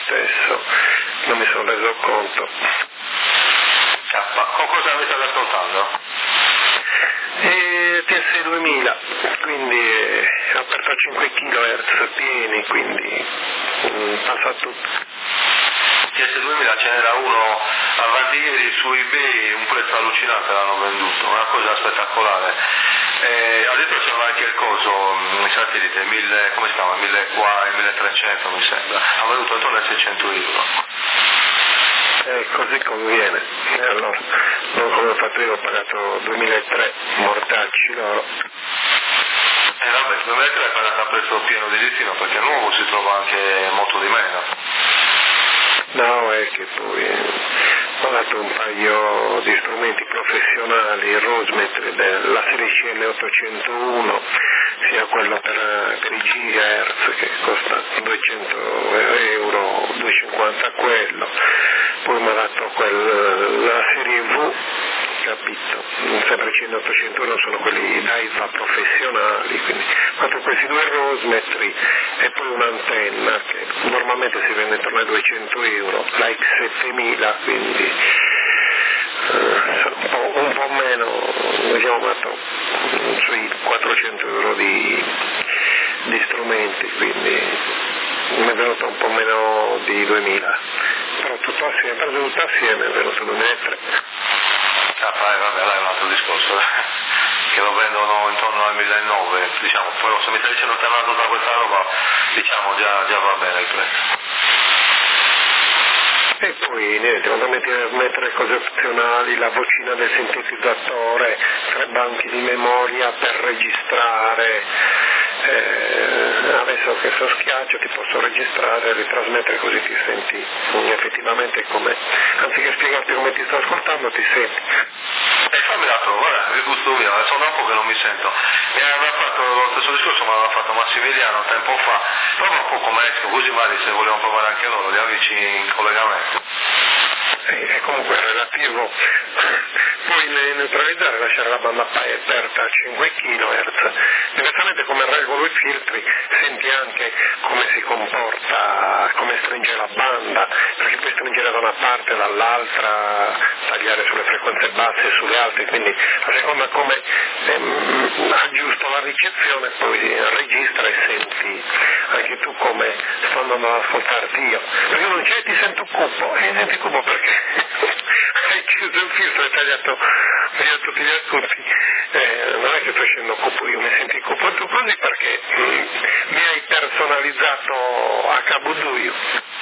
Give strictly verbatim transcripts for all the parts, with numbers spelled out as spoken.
stesso, non mi sono reso conto. Ah, ma con cosa mi state ascoltando? E T S duemila, quindi è aperto a cinque chilohertz pieni, quindi mh, passa tutto. T S duemila ce n'era uno avanti ieri su eBay, un prezzo allucinante l'hanno venduto, una cosa spettacolare. Eh, addirittura c'era anche il coso, il satellite, mille, come si chiama? milletrecento mi sembra, ha venduto intorno ai seicento euro. Eh, così conviene, e allora, non come ho fatto io, ho pagato duemilatré, mortacci loro. Eh vabbè, duemilatré è pagato a prezzo pieno di listino perché il nuovo si trova anche molto di meno. No, è che poi ho dato un paio di strumenti professionali, il Rosemetry della serie C L ottocentouno, sia quello per, per i gigahertz che costa duecento euro, duecentocinquanta quello, poi mi ha dato quel, la serie V, capito, sempre C L ottocentouno sono quelli da I V A professionali, quindi ho fatto questi due Rosemetry e poi un'antenna che normalmente si vende intorno ai duecento euro, la X settemila, quindi uh, un, po', un po' meno, diciamo, fatto sui quattrocento euro di, di strumenti, quindi mi è venuto un po' meno di duemila, però tutto assieme, per tutto assieme è venuto duemilatré. Ah, vai, vabbè, là è un altro discorso, che lo vendono intorno al millenovecento, diciamo, però se mi stai dicendo che hanno tutta questa roba, diciamo già, già va bene il prezzo. E poi niente, quando metti a mettere cose opzionali, la vocina del sintetizzatore, tre banchi di memoria per registrare, eh, adesso che so schiaccio ti posso registrare e ritrasmettere così ti senti effettivamente come, anziché spiegarti come ti sto ascoltando ti senti. E fammi la prova, eh, il gusto mio, adesso da un po' che non mi sento. Mi aveva fatto lo stesso discorso, ma l'aveva fatto Massimiliano tempo fa. Prova un po' come esco, così magari se vogliamo provare anche loro, li amici in collegamento. È comunque relativo, puoi neutralizzare, lasciare la banda aperta a cinque chilohertz, diversamente come regolo i filtri senti anche come si comporta, come stringe la banda, perché puoi stringere da una parte e dall'altra, tagliare sulle frequenze basse e sulle alte, quindi a seconda come ehm, aggiusto la ricezione poi registra e senti anche tu come sto andando ad ascoltarti io, perché non c'è ti sento cupo, e senti cupo perché hai chiuso il filtro e tagliato via tutti gli ascolti, eh, non è che sto scendendo cupo io, mi senti cupo tu così perché mm, mi hai personalizzato a cabuduio.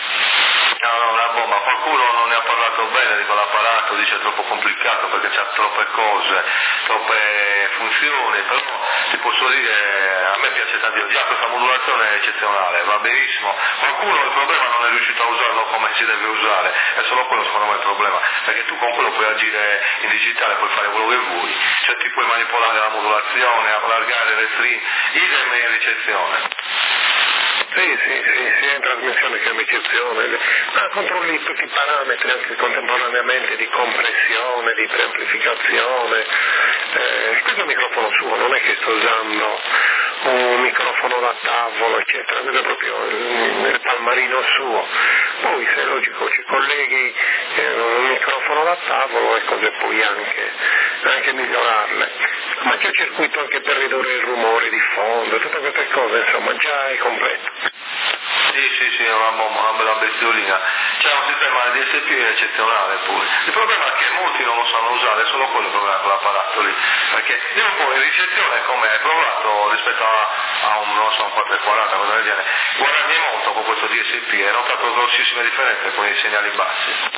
No, no, una bomba, qualcuno non ne ha parlato bene di quell'apparato, dice è troppo complicato perché c'ha troppe cose, troppe funzioni, però ti posso dire, a me piace tanto, già questa modulazione è eccezionale, va benissimo, qualcuno il problema non è riuscito a usarlo come si deve usare, è solo quello secondo me il problema, perché tu con quello puoi agire in digitale, puoi fare quello che vuoi, cioè ti puoi manipolare la modulazione, allargare le string, idem in ricezione. Sì, sì, sì, sia in trasmissione che in ricezione, ma controlli tutti i parametri anche contemporaneamente di compressione, di preamplificazione. Eh, questo è un microfono suo, non è che sto usando un microfono da tavolo, eccetera, questo è proprio il, il palmarino suo. Poi se è logico ci colleghi eh, un microfono da tavolo e cose puoi anche, anche migliorarle. Ma c'è circuito anche per ridurre il rumore di fondo, tutte queste cose, insomma, già è completo. Sì, sì, sì, è una bomba, una bella bestiolina. C'è un sistema D S P eccezionale pure. Il problema è che molti non lo sanno usare, è solo quello il problema con l'apparato lì. Perché io poi in ricezione, come hai provato rispetto a, a un, non so, un quattrocentoquaranta, cosa del genere, guadagni molto con questo D S P, hai notato grossissime differenze con i segnali bassi.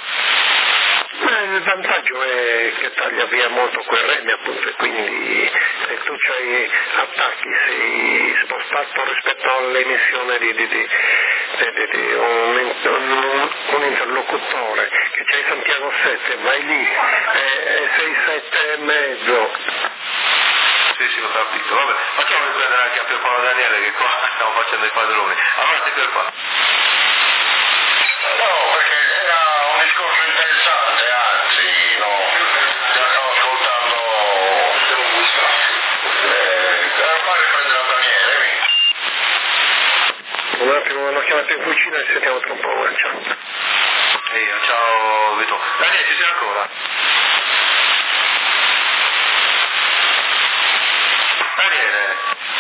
Beh, il vantaggio è che taglia via molto quel rene, appunto, e quindi se tu c'hai attacchi, sei spostato rispetto all'emissione di, di, di, di, di, di un, un, un interlocutore che c'hai Santiago sette, vai lì e sei sette e mezzo. Sì, sì, ho capito. Vabbè, facciamo riprendere anche a Pierpaolo Daniele che qua stiamo facendo i padroni. Avanti Pierpaolo. No, perché era un discorso interessante, anzi, no, già stavo ascoltando, eh, devo fare riprendere a Daniele, mi. Un attimo, me lo chiamo. chiamato in cucina e sentiamo tra un po'. Ciao. Io, ciao Vito. Daniele, ci sei ancora? Daniele.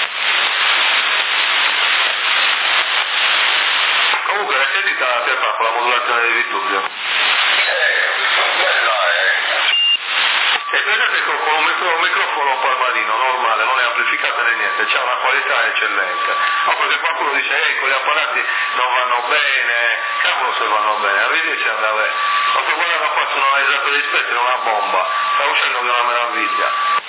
Comunque l'hai sentita Pierpa con la modulazione di Vittorio? Eh, bella è. E vedete con un, micro, un microfono palmadino normale, non è amplificato né niente, c'ha una qualità eccellente. Ma perché qualcuno dice, ehi, con gli apparati non vanno bene, cavolo se vanno bene, a vedere se andava bene. Ma che guardano qua sono una risata di spettro, una bomba, sta uscendo di una meraviglia.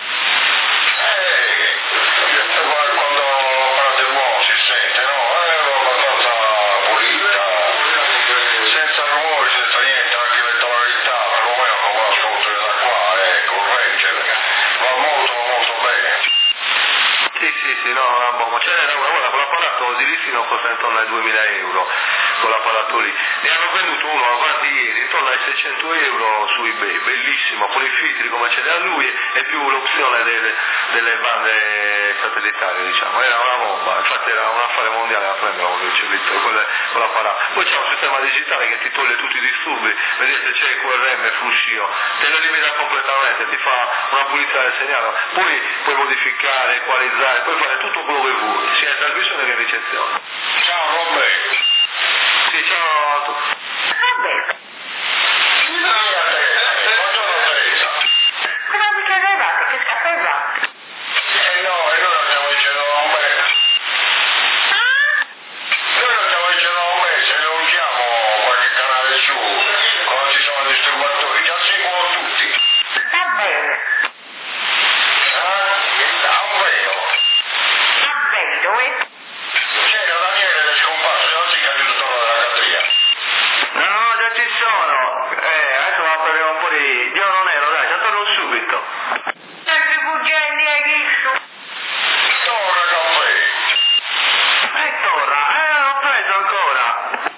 Eh, quando parlate buono si sente, no? È abbastanza pulita, senza rumore, senza niente, anche le tonalità, perlomeno come l'ascolto da qua, è corrente, va molto molto bene. Sì, sì, sì, no, una bomba. Ce n'era una, guarda, con l'apparato di listino costa intorno ai duemila euro, con l'apparato lì. Ne hanno venduto uno avanti ieri, intorno ai seicento euro su eBay, bellissimo, con i filtri come ce l'ha lui e più l'opzione delle, delle bande satellitari, diciamo. Era una bomba, infatti era un affare mondiale a prendere con il con l'apparato. Poi c'è un sistema digitale che ti toglie tutti i disturbi, vedete c'è il Q R M, fruscio, te lo elimina completamente, ti fa una pulizia del segnale, poi puoi modificare, equalizzare, puoi fare tutto quello che vuoi, sia in trasmissione che in ricezione. Ciao Robbe. Sì, ciao a tutti. Vabbè, Via Teresa, buongiorno Teresa. cosa vi chiedevate? Che sapevate? Eh no, e noi lo stiamo dicendo da un mese. Noi lo stiamo dicendo da un mese, se non usiamo qualche canale su, quando ci sono disturbatori, già seguono tutti. Va bene, Ah, davvero? va vedo, eh? C'era Daniele che è scomparso, non si chiama tutto della catria. No, già ci sono. Eh, adesso va a prendere un po' di... Io non ero, dai, già torno subito. Non si fuggendo hai visto? Torna caffè. E torna, eh, non l'ho preso ancora.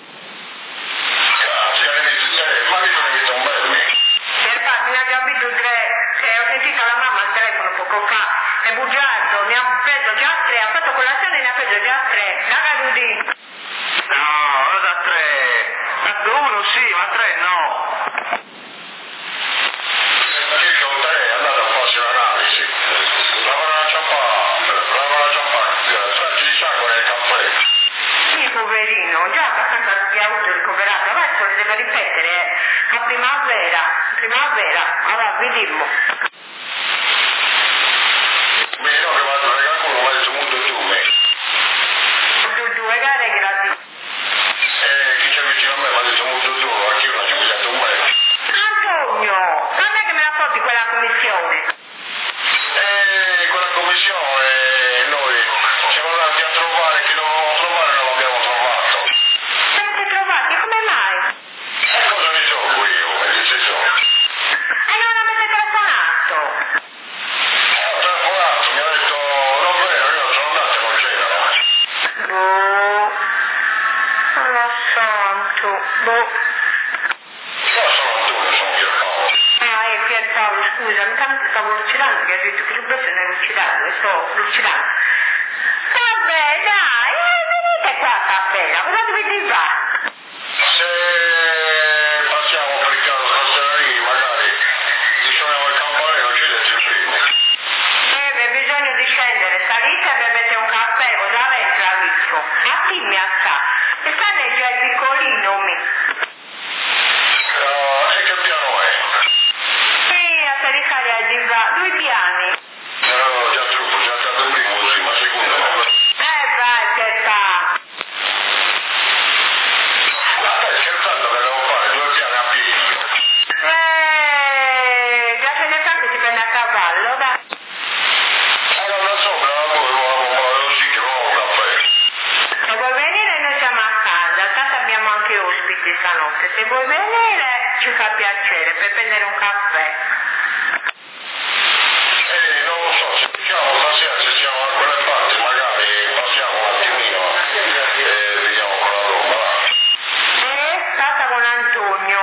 Grazie, eh, ma io non mi sto bene. Per farmi ha capito tre, eh, ho sentito la mamma al telefono poco fa, è bugiardo, ne ha preso già tre, ha fatto colazione e ne ha preso già tre. Raga Rudy, No, non da tre. Da uno sì, ma tre no. Che sono tre, andate a farsi un'analisi. Lavano la ciampa, lavano la ciampa, tracce di sangue nel caffè. sì poverino, già abbastanza che ha avuto ricoverato, adesso le deve ripetere, eh. A primavera, primavera, allora vediamo. Bene, no, che vado a qualcuno mi ha detto molto tu, me. Due, due gare grazie. Eh, chi c'è vicino a me mi ha detto molto tu, anche io non ci ho pigliato un mese. Antonio, non è che me la porti quella commissione? Eh, quella commissione, noi siamo andati a trovare chi dovevamo trovare e non l'abbiamo trovato. Siete trovati, come mai? E cosa ne so io, me dice so. E non avete telefonato? Ho telefonato, mi ha detto, non vero, io sono andato e non c'erano. Boh, non lo santo, boh. Io sono Antonio, sono Pierpaolo. Ah, è Pierpaolo, scusa, mi tanto stavo lucidando, che ha detto che subito non è lucidando, e sto lucidando. Vabbè, dai, eh, venite qua stasera, cosa dovete fare? Se passiamo per il caso Castellari, magari ti suoniamo il campanello, ci dai più prima. Eh, beh, bisogna di scendere, salite e bevete un caffè, cosa avete a visto? A chi mi sta? E stanno già il piccolino, mi. Uh, e che piano è? Sì, a caricare a Diva, due piani. No, già troppo, già stato il primo, sì, ma secondo no. Eh, vai, che fa? Ma stai scherzando che devo fare due piani a piedi? Eh, già se ne fa che si prende a cavallo, dai. Eh, non lo so, però voi lo sì che non ho un caffè. Se vuoi venire noi siamo a casa, tanto abbiamo anche ospiti stanotte. Se vuoi venire ci fa piacere per prendere un caffè. Eh, non lo so, se diciamo stasera, se siamo a quelle parti, magari passiamo un attimino e vediamo quella roba, va. Eh, stata con Antonio.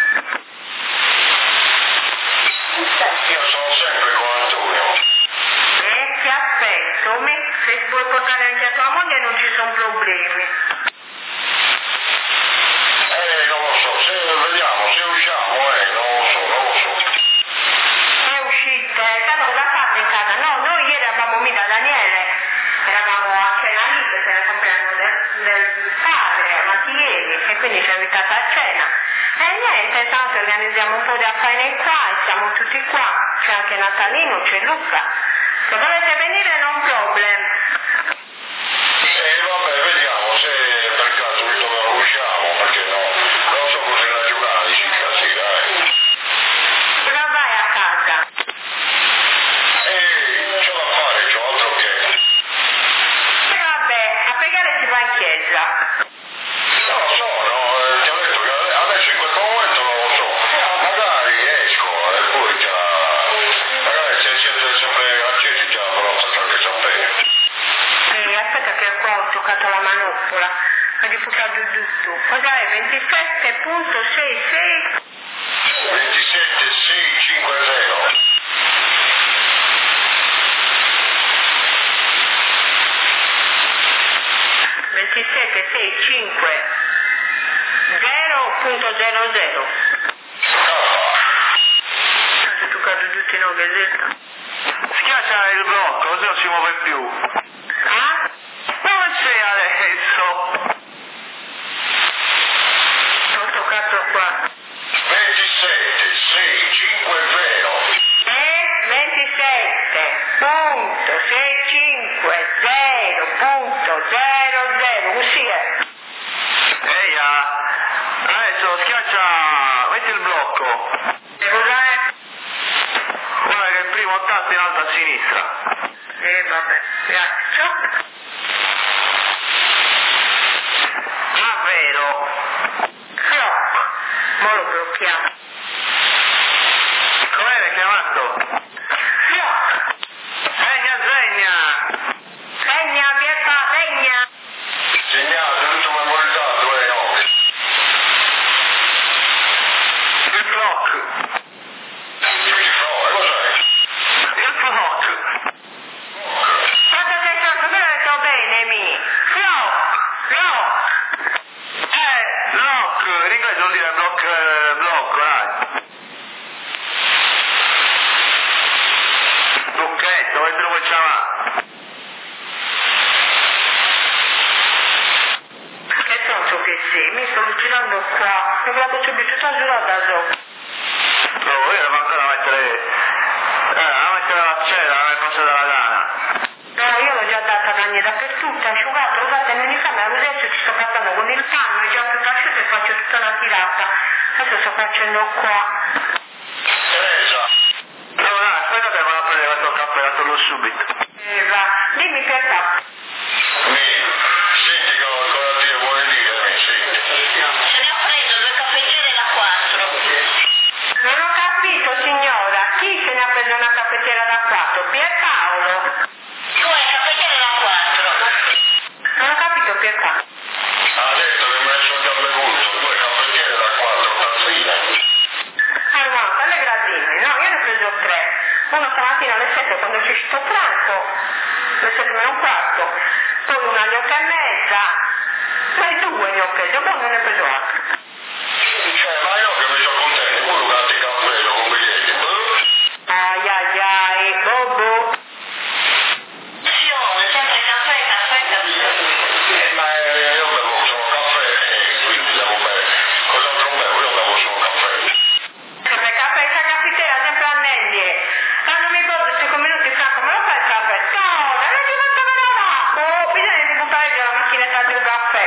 Io sono sempre con Antonio. Eh, ti aspetto, me. Se vuoi portare anche a tua moglie non ci sono problemi. se usciamo, eh, non lo so, non lo so. È uscita, è stato cosa fate in casa? No, noi ieri eravamo lì da Daniele, eravamo a cena lì perché era il compleanno del, del padre, Mattieri, e quindi ci ha invitato a cena. E niente, tanto organizziamo un po' di affari qua, e siamo tutti qua, c'è anche Natalino, c'è Luca. Se volete venire non problem. Eh, vabbè, vediamo se per caso qui dove usciamo, perché no, non so cos'è la giocata di stasera, eh. Però vai a casa. Eh, c'ho da fare, c'ho altro che... E vabbè, a pregare si va in chiesa. Non lo so, no, eh, ti ho detto che adesso in questo momento non lo so. Magari esco e poi già... Magari se siete sempre accesi già ve lo faccio anche sapere. Eh, aspetta che qua ho giocato la manoppola, ho rifusato tutto. Cos'è? ventisette punto sessantasei? ventisette sei cinquanta. ventisette sei cinque zero punto zero zero. Ho giocato tutti i nove zeta. Schiaccia il blocco, così non si muove più. Ah? Dove sei adesso? Ho toccato qua. ventisette sei cinquanta. E ventisette punto seicentocinquanta punto zero zero, così è. Ehi, ah, adesso schiaccia, metti il blocco. E cos'è? Guarda che il primo tasto in alto a sinistra. Eh vabbè, grazie. Ah, vero. Clock. Mo lo blocchiamo. Come l'hai chiamato? Clock. Segna, segna. Segna, Pierpa, segna. Segnate, tutto memorizzato, eh, no. Il clock. Il flow, cos'è? Il clock. Quanto sei stato? Me l'ho detto bene, mi. Clock. Clock. Eh, lock. In inglese vuol dire block, eh, blocco, dai. Lucchetto, vedi come chiama. Che senso che sì? Mi sto girando qua. E guarda c'è tutta giurata su. Oh, io devo ancora mettere... Eh, devo mettere la cera nel posto della lana. No, io l'ho già data da me dappertutto, asciugato, guardate, nel camera, adesso ci sto passando con il panno, è già tutto asciutto e faccio tutta una tirata. Adesso sto facendo qua. Teresa, No, no, aspetta che me la prendere questo caffè, la torno subito. E va. Dimmi per capo. mi, senti che ho ancora a dire, vuoi dire, mi, senti. Se ne ho preso due caffettiere da quattro. Non ho capito, signora, chi se ne ha preso una caffettiera da quattro? Pierpaolo? Due caffettiere da quattro. Non ho capito Pierpaolo. Ha detto che mi ha messo già bevuto, due caffettiere da quattro tazzine. Ah no, quelle gradine, no, io ne ho preso tre. Uno stamattina alle sette quando c'è uscito pranzo, alle sette meno un quarto, poi una alle otto e mezza, poi due ne ho preso, poi non ne ho preso altro. Cioè, ma io che mi sono contento, pure un altro caffè, lo con biglietti. Ai ai ai, bobo. Passione, sempre caffè, caffè, caffè. Eh, ma eh, io bevo solo caffè, e quindi devo bere. Cos'altro bevo? Io bevo solo caffè. Sempre caffè, sta caffettiera sempre a Nelly. Quando mi porto cinque minuti franco, me lo fai il caffè? No, non ci faccio vedere l'acqua. Oh, bisogna di buttare via la macchinetta del caffè.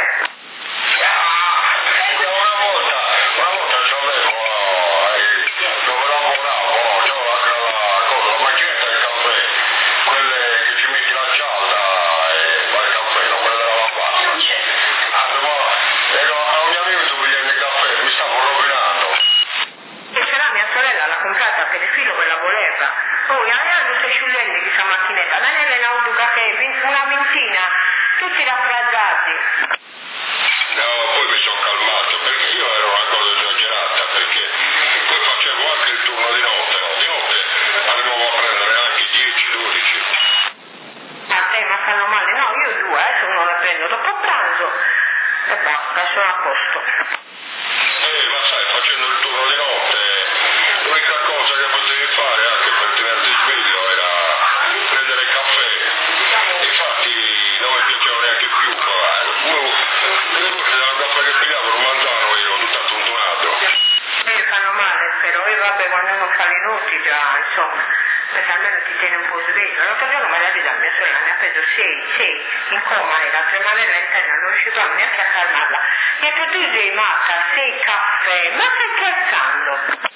Ah, una volta, una volta c'avevo, eh, dove lavoravo, c'avevo anche la cosa, la macchinetta del caffè, quelle che ci metti la cialda e fa il caffè, non quella della lavagna. Non c'è. Ah, ma ero a un mio amico togliendo il caffè, mi stavo rovinando. E ce l'ha mia sorella, l'ha comprata per il figlio che la voleva. Poi aveva tutte sciulenti di questa macchinetta, Daniele ne ha avuto caffè, una ventina, tutti raffrazzati. No, poi mi sono calmato perché io ero una cosa esagerata, perché poi facevo anche il turno di notte, no? Di notte arrivavo a prendere anche dieci dodici. A te ma fanno male? No, io due, adesso uno lo prendo dopo pranzo e basta, sono a posto. Eh, ma sai, facendo il turno di notte, l'unica cosa che potevi fare anche per tenerti sveglio era prendere il caffè. Infatti non mi piaceva neanche più, le volte dal caffè che pigliavo non mangiavo io, tutto attuntunato. Mi fanno male, però io vabbè quando uno fa le notti già, insomma, perché almeno ti tiene un po' sveglio. L'altro giorno magari da mia sorella mi ha preso sei, sei, in coma era, tremavella interna, non riuscivo neanche a calmarla. Mi ha detto tu sei matta, sei caffè, ma stai scherzando?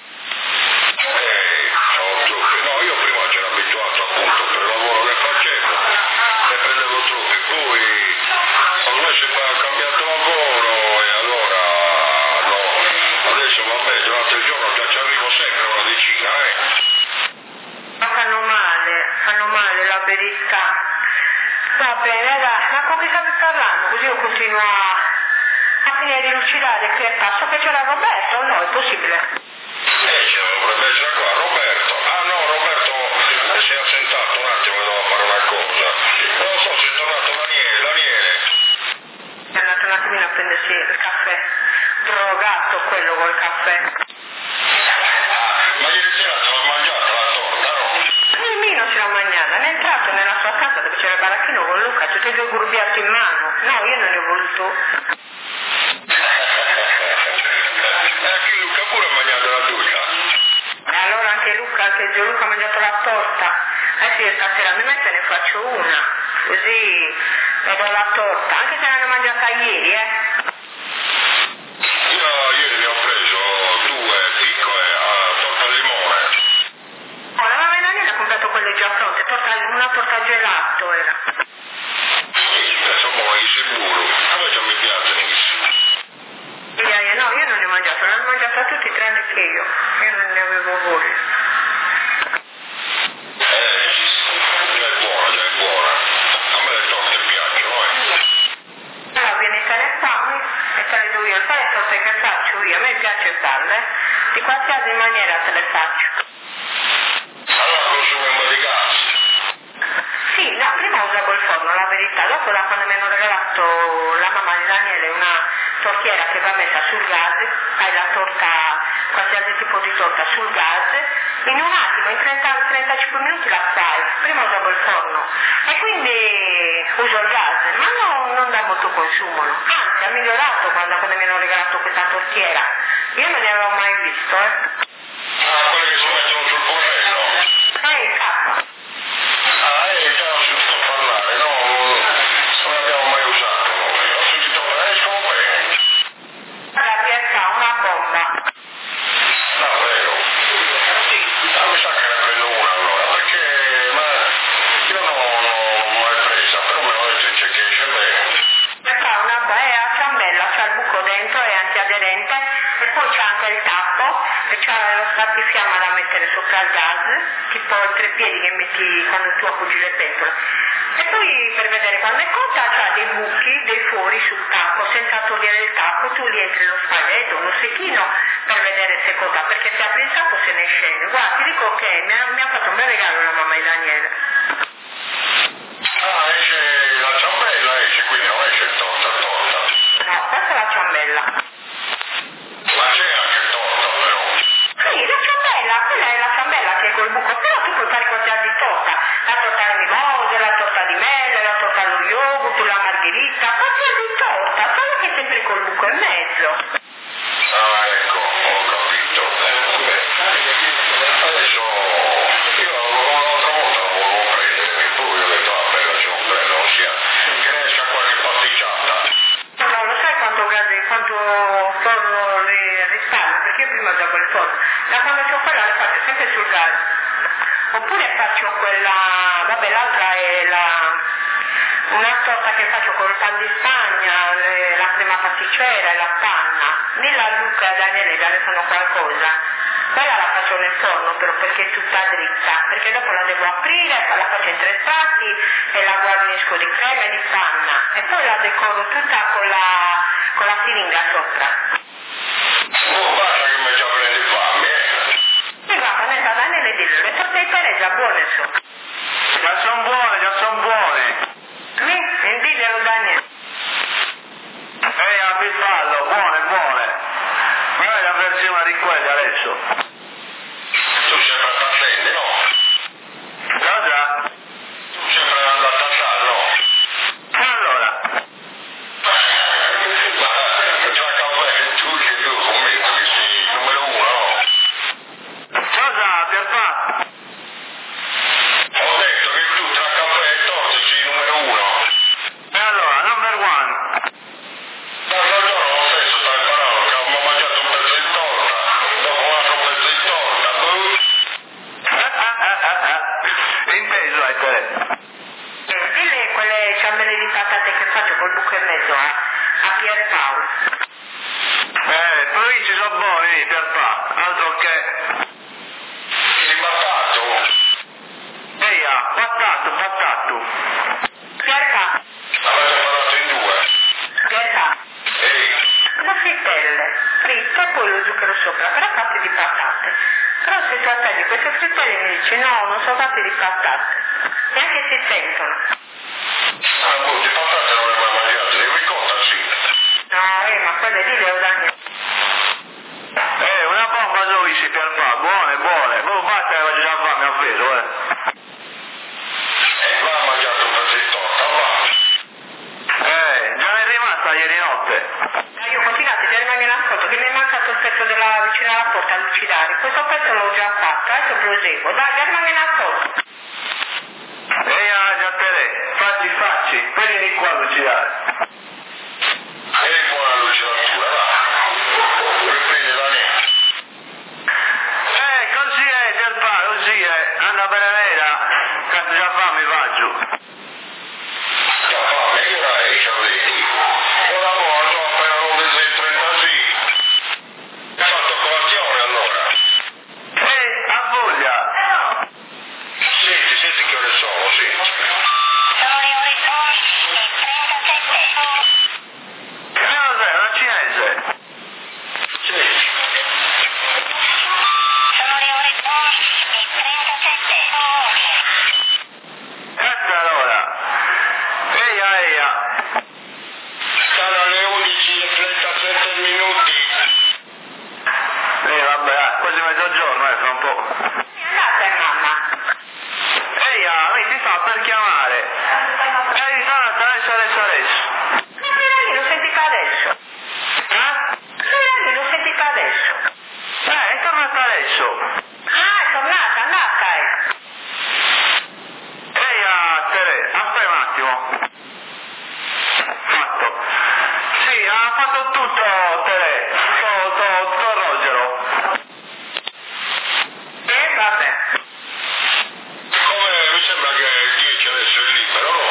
Eh, no, io prima c'ero abituato appunto per il lavoro che facevo, ne prendevo troppi, poi ormai si è cambiato lavoro e allora no, adesso vabbè durante il giorno già ci arrivo sempre una decina, eh. Ma fanno male, fanno male la verità. Va bene, ragazzi, ma con chi state parlando? Così io continuo a, a finire di lucidare qui a casa. So che c'era Roberto, no, è possibile? Eh, c'è dovrebbe essere qua, Roberto. Ah no, Roberto si è assentato un attimo che doveva fare una cosa. Non lo so se è tornato Daniele, Daniele. È andato un attimino a prendersi il caffè. Drogato quello col caffè. Ma ieri sera te l'ho mangiata la torta, no? Nemmeno ce l'ho mangiata, è entrato nella sua casa dove c'era il baracchino con Luca, tutti e due grubbiati in mano. No, io non ne ho voluto. E anche Luca pure ha mangiato la duca. E allora anche Luca, anche zio Luca ha mangiato la torta. Eh sì, stasera mi metto e ne faccio una, così vedo la torta, anche se l'hanno mangiata ieri, eh. Io ieri ne ho preso due piccole, uh, torta al limone. Oh, la mamma Daniela ha comprato quelle già pronte, torta, una torta gelato era. Sì, sono buoni sicuro. A me già mi piacciono i Eh, no, io non ne ho mangiato, l'hanno mangiata tutti tranne che io. Io non ne avevo voglia. Eh, già è buona, già è buona. A me le torte piacciono, eh. Allora vieni te le fammi e te le do io. Sai le torte che faccio io? A me piace farle. Di qualsiasi maniera te le faccio. Allora consumi un po' di gas. Sì, no, prima usavo il forno, la verità. Dopo da quando mi hanno regalato la mamma di Daniele una tortiera che va messa sul gas, fai la torta, qualsiasi tipo di torta sul gas, in un attimo, in trenta trentacinque minuti la fai. Prima usavo il forno e quindi uso il gas, ma no, non dà molto consumo. Anzi, ha migliorato quando, quando mi hanno regalato questa tortiera. Io non ne avevo mai visto, eh. Ah, quelle che si mettono sul fornello. Eh, il capo. Ah, eh, già ho sentito parlare, no, non l'abbiamo mai usato noi. Ho sentito parlare, escono bene. La piazza, una bomba. Davvero? Ah, mi sa che ne prendo una allora, perché ma io non l'ho mai presa, però me lo dice che esce bene. Questa è una è a ciambella, c'ha il buco dentro, è antiaderente e poi c'è anche il tappo e c'ha lo spartifiamma da mettere sopra il gas, tipo il treppiedi che metti quando tu appoggi le pentole. E poi per vedere quando è cotta c'ha dei buchi, dei fori sul tappo, senza togliere il tappo, tu li entri lo spaghetto, uno secchino per vedere se è cotta, perché se apri il tappo se ne scende. Guarda, ti dico che mi ha, mi ha fatto un bel regalo la mamma di Daniele. Ah, esce la ciambella, esce, quindi non esce il torta torta. No, questa è la ciambella. Ma c'è anche il torta però. Sì, la ciambella, quella è la ciambella che è col buco, però tu puoi fare qualsiasi torta, la torta alle mimose, la torta di mele, la torta allo yogurt, la margherita, qualsiasi torta, solo che sempre col buco in mezzo. Ah, ecco, ho capito. Eh, vabbè. Adesso io un'altra volta la volevo prendere, poi ho detto, vabbè, lasciamo prendere, ossia, che ne esca qualche pasticciata. No, lo sai quanto, quanto forno le risparmio? Perché io prima usavo il forno, da quando c'ho quella le faccio sempre sul gas. Oppure faccio quella, vabbè l'altra è la, una torta che faccio col pan di Spagna, le, la crema pasticcera e la panna. Lì la Luca e Daniele già ne fanno qualcosa. Quella la faccio nel forno però perché è tutta dritta, perché dopo la devo aprire, la faccio in tre strati e la guarnisco di crema e di panna e poi la decoro tutta con la, con la siringa sopra. Oh, basta che mi già prendi fame, eh. E guarda, nel Daniele dillo, le torte di Teresa buone sono. Già sono buone, già sono buone. Mi? Diglielo Daniele. Ehi, a Pizzallo, buone, buone. Ma è versione di quelli adesso. Tu sempre a Tassende, no? Cosa? Tu sempre andando a Tassare, no? E allora? Ma già caffè, tu che tu scommetto che sei il numero uno, no? Cosa, Pierpa? Ho detto che tu tra caffè e torta sei il numero uno. E allora, number one. L'altro giorno lo stesso sta imparando che abbiamo mangiato un pezzo di torta, dopo un altro pezzo di torta, boh. Inteso, ecco. Eh, dille quelle ciambelle di patate che faccio col buco in mezzo a, a Pierpaolo. Eh, poi ci sono buoni, Pierpa, altro che... Il battato. Ehi, ah, patato, patato. Pierpa, Avete parlato in due. Pierpa, Ehi, le frittelle fritte e poi lo zucchero sopra, però fatte di patate. Però se tu assaggi queste frittelle mi dici no, non sono fatte di patate. Neanche si sentono. ah, boh, di patate non le ho mai mangiate, di ricotta sì. No, eh, ma quelle lì le ho date. Eh, una bomba dodici, Pierpa, buone, buone. Boh, basta che faccio già fame, ho preso, eh. E va a mangiare un pezzo di torta, va. Eh, già ne è rimasta ieri notte. Ma io continuate, già rimane nascosto che mi è mancato il pezzo della vicino alla porta a lucidare. Questo pezzo l'ho già fatto, adesso proseguo. Dai, già rimane nascosto. Ehi, ah, già te le, facci, facci, vieni qua a lucidare. E buona lucidatura, va. Riprende da me. Eh, così è, Pierpa, così è. Anda bene nera, cazzo già fame, va giù. Già fame, che ora è, ci avevi? Ora mo, sono appena nove e trentasei. Hai fatto colazione allora? Eh, ha voglia. Senti, senti che ore sono, senti. Sono le ore undici e trentasette. Che cos'è, una cinese? Senti. Sono le ore undici e trentasette. Cazzo allora. Eia, eia. Stanno alle undici e trentasette minuti. Eh, vabbè, ah, quasi mezzogiorno, eh, fra un po'. È andata, mamma. Eia, mi ti fa per chiamare. Ehi, ritornata adesso, adesso, adesso. Ma lo senti fa adesso. Eh? Ma lo senti fa adesso. Eh, è tornata adesso. Ah, è tornata, andata, ecco. Ehi, ah, Tere, aspetta un attimo. Fatto. Sì, ha fatto tutto, Tere. Tutto, tutto, tutto Rogero. Eh, vabbè. Come mi sembra che il dieci adesso è libero, no?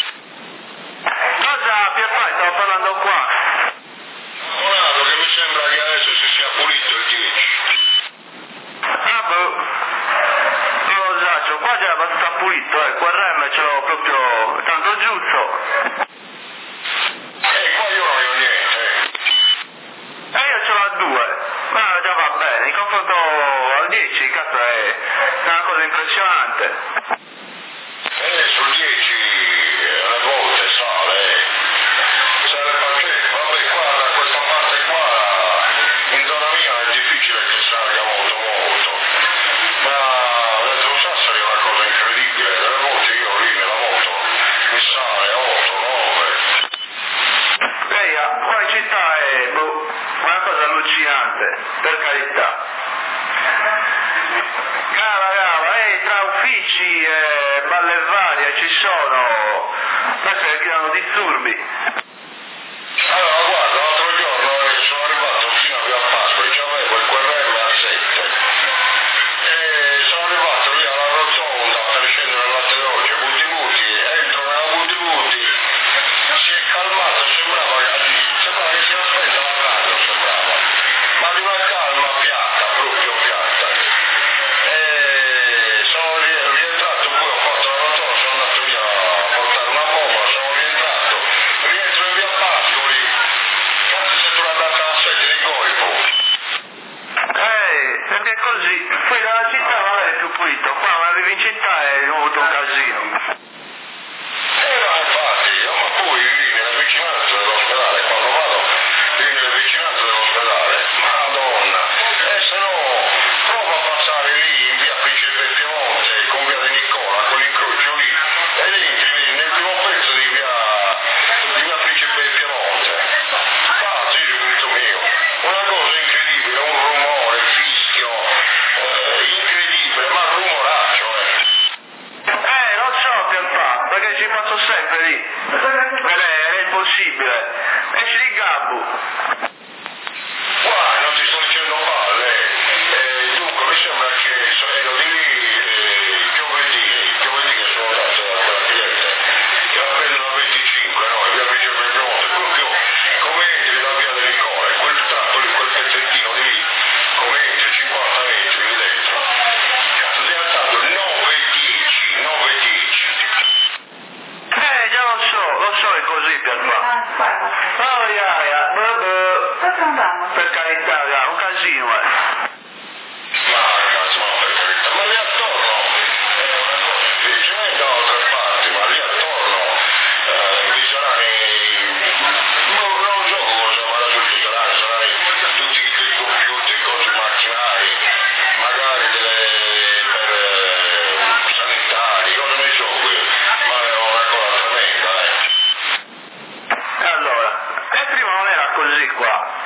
Cosa, Pierpa, stavo parlando qua. Donato che mi sembra che adesso si sia pulito il dieci. Ah, boh. Non lo so, qua c'è abbastanza pulito, eh. Qua il rem ce l'ho proprio tanto giusto. E qua io non ho niente. E io ce l'ho a due. Ma già va bene, in confronto al dieci, cazzo, è una cosa impressionante. E sul dieci alle volte sale. Sale pazzesco. Vabbè, qua da questa parte qua, in zona mia è difficile che salga molto molto. Ma dentro Sassari è una cosa incredibile. Delle volte io lì nella moto mi sale otto, nove. Ehi, qua in città è boh, una cosa allucinante, per carità. Cava, cava, ehi, tra uffici e balle varie ci sono, questo è che creano disturbi. Allora guarda, l'altro giorno eh, sono arrivato fino a Via Pasqua e c'avevo il Q R M a sette e sono arrivato lì alla rotonda per scendere al latte dolce, butti butti, entro nella butti butti, si è calmato, sembrava che sembrava che si aspetta la radio, sembrava, ma di una calma piatta, proprio piatta. E sono rientrato, poi ho fatto la rotonda, sono andato via a portare una bomba, sono rientrato, rientro in Via Pascoli, cazzo se tu andata a sette di colpo. Eh, perché così, poi dalla città magari è più pulito, qua quando arrivi in città è avuto un casino. Eh no, infatti, ma poi lì nelle vicinanze dell'ospedale, quando vado lì nelle vicinanze dell'ospedale, madonna,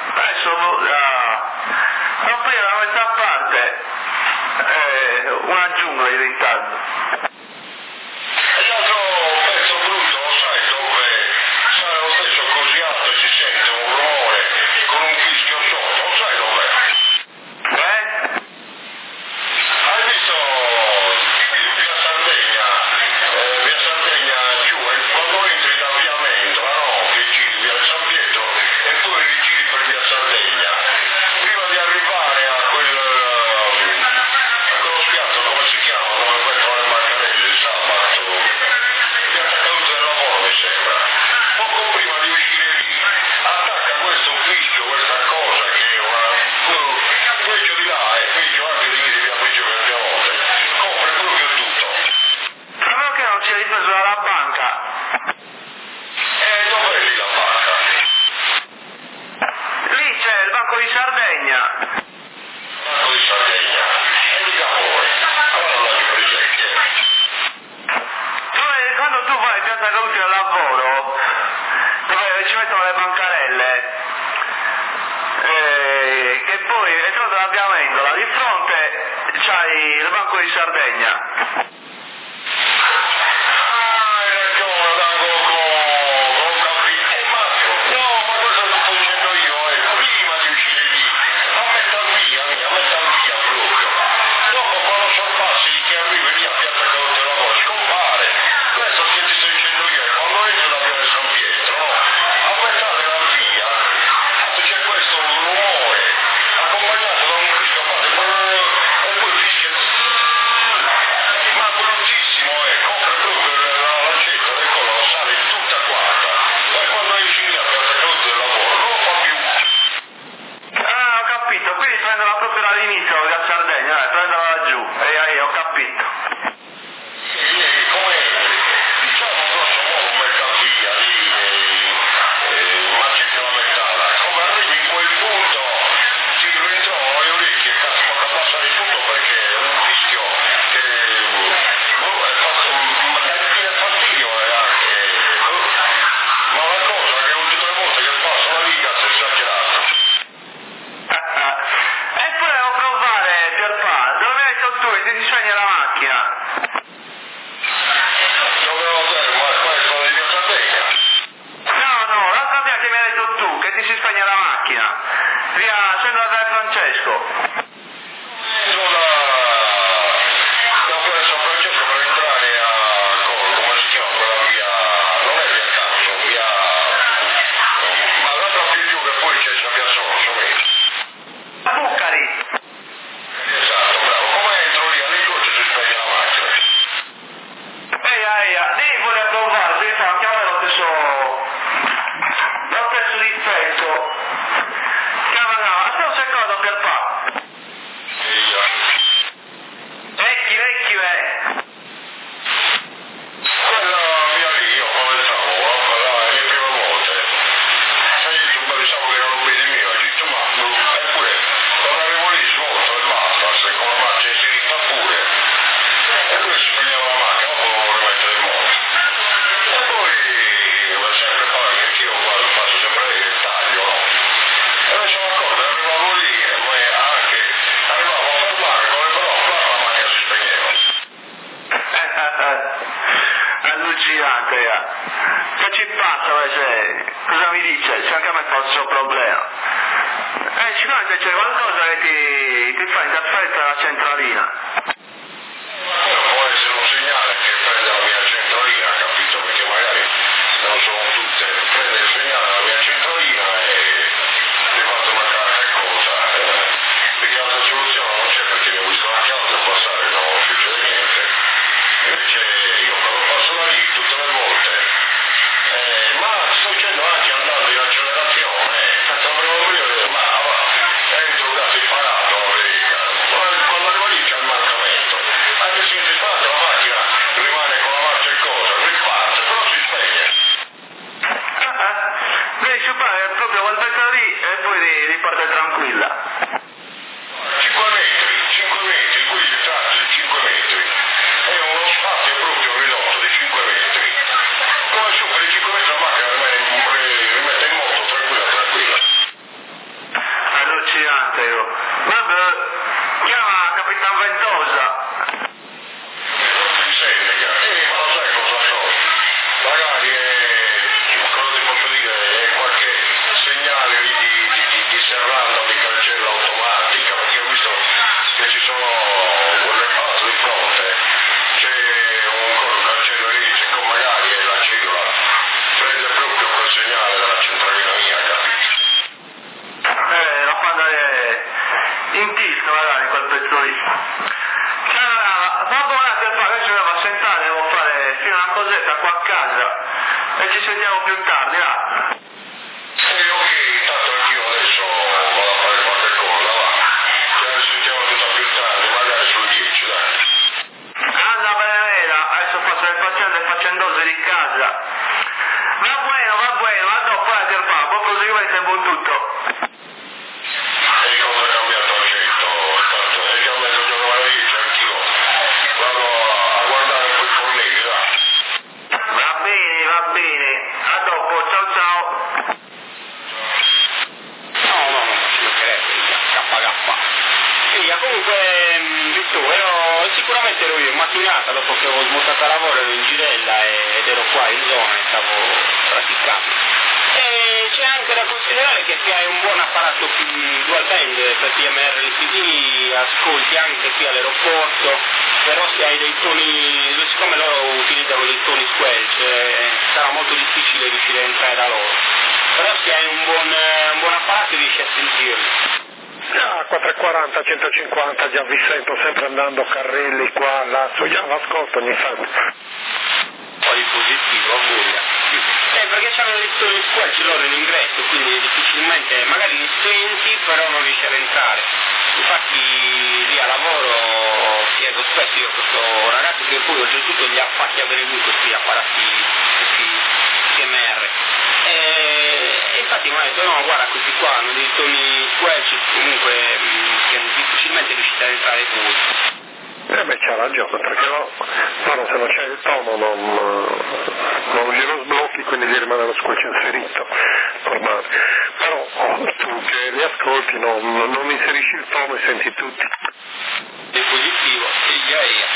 adesso uh, non prima da questa parte è una giungla diventando. E l'altro pezzo brutto, lo sai, dove sale lo stesso così alto e si sente un rumore con un fischio sotto, lo sai dov'è? Eh? Hai visto via Sardegna, eh, via Sardegna giù, e quando entri da via Mendola, no? Che giri via San Pietro e poi rigiri per via Sardegna, prima di arrivare a quel a quello spiazzo, come si chiama, dove mettono le bancarelle il sabato, piazza Caduta del Lavoro mi sembra, poco prima di uscire lì, attacca questo ufficio, questa cosa che è una peggio di là e peggio anche di lì di via Peggio per Piamonte, copre proprio tutto. Ma perché non si è ripreso dalla banca? E dov'è lì la banca? Lì c'è il Banco di Sardegna. Banco di Sardegna. E di Camore. Allora non l'ho presente. Dove, quando tu vai in piazza Caduti del Lavoro, dove ci mettono le bancarelle, eh, che poi entrando da via Mendola, di fronte c'hai il Banco di Sardegna. Ah, hai ragione, Dago, con capito. Eh, ma no, ma cosa ti sto dicendo io? Eh, prima di uscire lì, a metà via, a metà via proprio. Dopo quando sorpassi che arrivi lì a piazza Caduta del Lavoro, scompare. Questo che ti sto dicendo io è quando entri da via San Pietro, no? A metà della via, c'è questo rumore, accompagnato da un fischio fate e poi fischia, ma bruttissimo, eh, copre proprio la lancetta del collo, sale tutta quanta. E quando esci lì a piazza Caduta del Lavoro, non lo fa più. Ah, ho capito, quindi prendola proprio dall'inizio da Sardegna, eh, prendola laggiù. Ehi, ehi, ho capito. E come diciamo grosso modo metà via lì e mangiati la metà, come arrivi in quel punto ti rientrano le orecchie, cazzo, ma che passa di tutto perché è un fischio che boh, è fatto ma che fastidio è anche boh, ma una cosa che tutte le volte che passa la riga è esagerato. Eppure devo provare, Pierpa, dove mi hai detto tu che ti spegni la macchina? Dovevo dire, ma questo di via Sardegna? No, no, l'altra via che mi hai detto tu, che ti si spegne la macchina. Via Centro del Francesco. Sono da da via San Francesco per entrare a co- come si chiama quella via, non è via Canso, via ma l'altra più giù che poi c'è sta via Sorso, vedi? Bucari. Esatto, bravo, come entro lì all'ingorcio si spegne la macchina. Ehi, ehi, devi voler provare, devi fare anche a me lo stesso, lo stesso difetto. Chiama, no, aspetta un secondo, Pierpa. Via. Vecchi, vecchi, eh. Quella via lì io come stavo, guarda, là, le prime volte. Sai, tu mi pensavo che erano beni miei, ho detto, ma eppure quando arrivo lì svolto e basta, se con la marcia in sinistra pure. Eppure si spegneva la macchina, dopo lo rimettere in moto. E poi va sempre pagare, anche io quando faccio sempre il taglio, no? E mi sono accorto, arrivavo lì e poi anche arrivavo a fermare, come però la macchina si spegneva. Allucinante, eh. Che ci passa invece? Cosa mi dice? C'è anche a me fa lo stesso problema. Eh, sicuramente c'è qualcosa che ti, ti fa interferenza alla centralina. Può essere un segnale che prende la mia centralina, capito? Perché magari non sono tutte, prende il segnale dalla mia centralina e ti fatto mancare qualcosa. Eh, perché altra soluzione non c'è perché mi ho visto la chiave per passare e non succede niente. Invece io quando passo da lì tutte le volte, eh, ma ti sto dicendo anche andando in accelerazione, eh, cazzo avevo io, ma va, entro cazzo imparato, vedi, quando arrivo lì c'è il mancamento. Anche se si spara la macchina rimane con la marcia e cosa, riparte, però si spegne. Devi superare proprio quel pezzo lì e poi riparte tranquilla. cinque metri, cinque metri, qui il tratto di cinque metri. È uno spazio proprio ridotto di cinque metri. Come superi cinque metri la macchina rimane, rimette in moto tranquilla, tranquilla. ignorante io. Vabbè, chiama Capitan Ventosa. Non si sente, eh, ma lo sai cosa so? Magari è, cosa ti posso dire, è qualche segnale di, di, di, di serranda o di cancella automatica, perché ho visto che ci sono quelle fasi di fronte, c'è un cancello elettrico, magari è la cellula, prende proprio quel segnale della centralina mia, capito? Eh, la fa andare in tilt magari quel pezzo lì. Ciao, va buona tempo, adesso mi va a sentare, devo fare fino a una cosetta qua a casa e ci sentiamo più tardi, va? Eh, ok, intanto anch'io adesso vado a fare qualche cosa, va. Ci sentiamo tutta più tardi, magari sul dieci, dai. Anna Benevera, adesso faccio le faccende faccendose di casa. Va bueno, va bueno, a dopo la terpa, poi proseguimento è buon tutto. E cosa è cambiato accetto? Tanto è cambiato il giorno pomeriggio, anch'io vado a guardare un po' i colleghi, dai. Va bene, va bene, a dopo, ciao ciao. No, no, no, ci mancherebbe, kappa kappa. Figa, comunque, mh, detto, ero, sicuramente ero io in mattinata, dopo che avevo smontato a lavoro, ero in girella e- ed ero qua in zona e stavo praticando. E c'è anche da considerare che se hai un buon apparato P- dual band per P M R L C D, ascolti anche qui all'aeroporto, però se hai dei toni, siccome loro utilizzano dei toni squelch, eh, sarà molto difficile riuscire a entrare da loro. Però se hai un buon, eh, un buon apparato riesci a sentirli. Ah, quattrocentoquaranta, centocinquanta, già vi sento sempre andando carrelli qua, là, su, già l'ascolto ogni tanto. Un po' di positivo, a voglia. Eh, perché c'hanno dei toni squelch loro in ingresso, quindi difficilmente, magari li senti, però non riesci ad entrare. Infatti lì a lavoro chiedo spesso io a questo ragazzo che poi oltretutto li ha fatti avere lui questi apparati, questi P M R. E infatti mi ha detto no, guarda, questi qua hanno dei toni squelch comunque mh, che difficilmente riuscite ad entrare voi. Eh beh, c'ha ragione, perché no, no, se non c'è il tono non, non glielo sblocchi, quindi gli rimane lo squelch inserito, normale. Però oh, tu che li ascolti non, non inserisci il tono e senti tutti. È positivo, eia eia.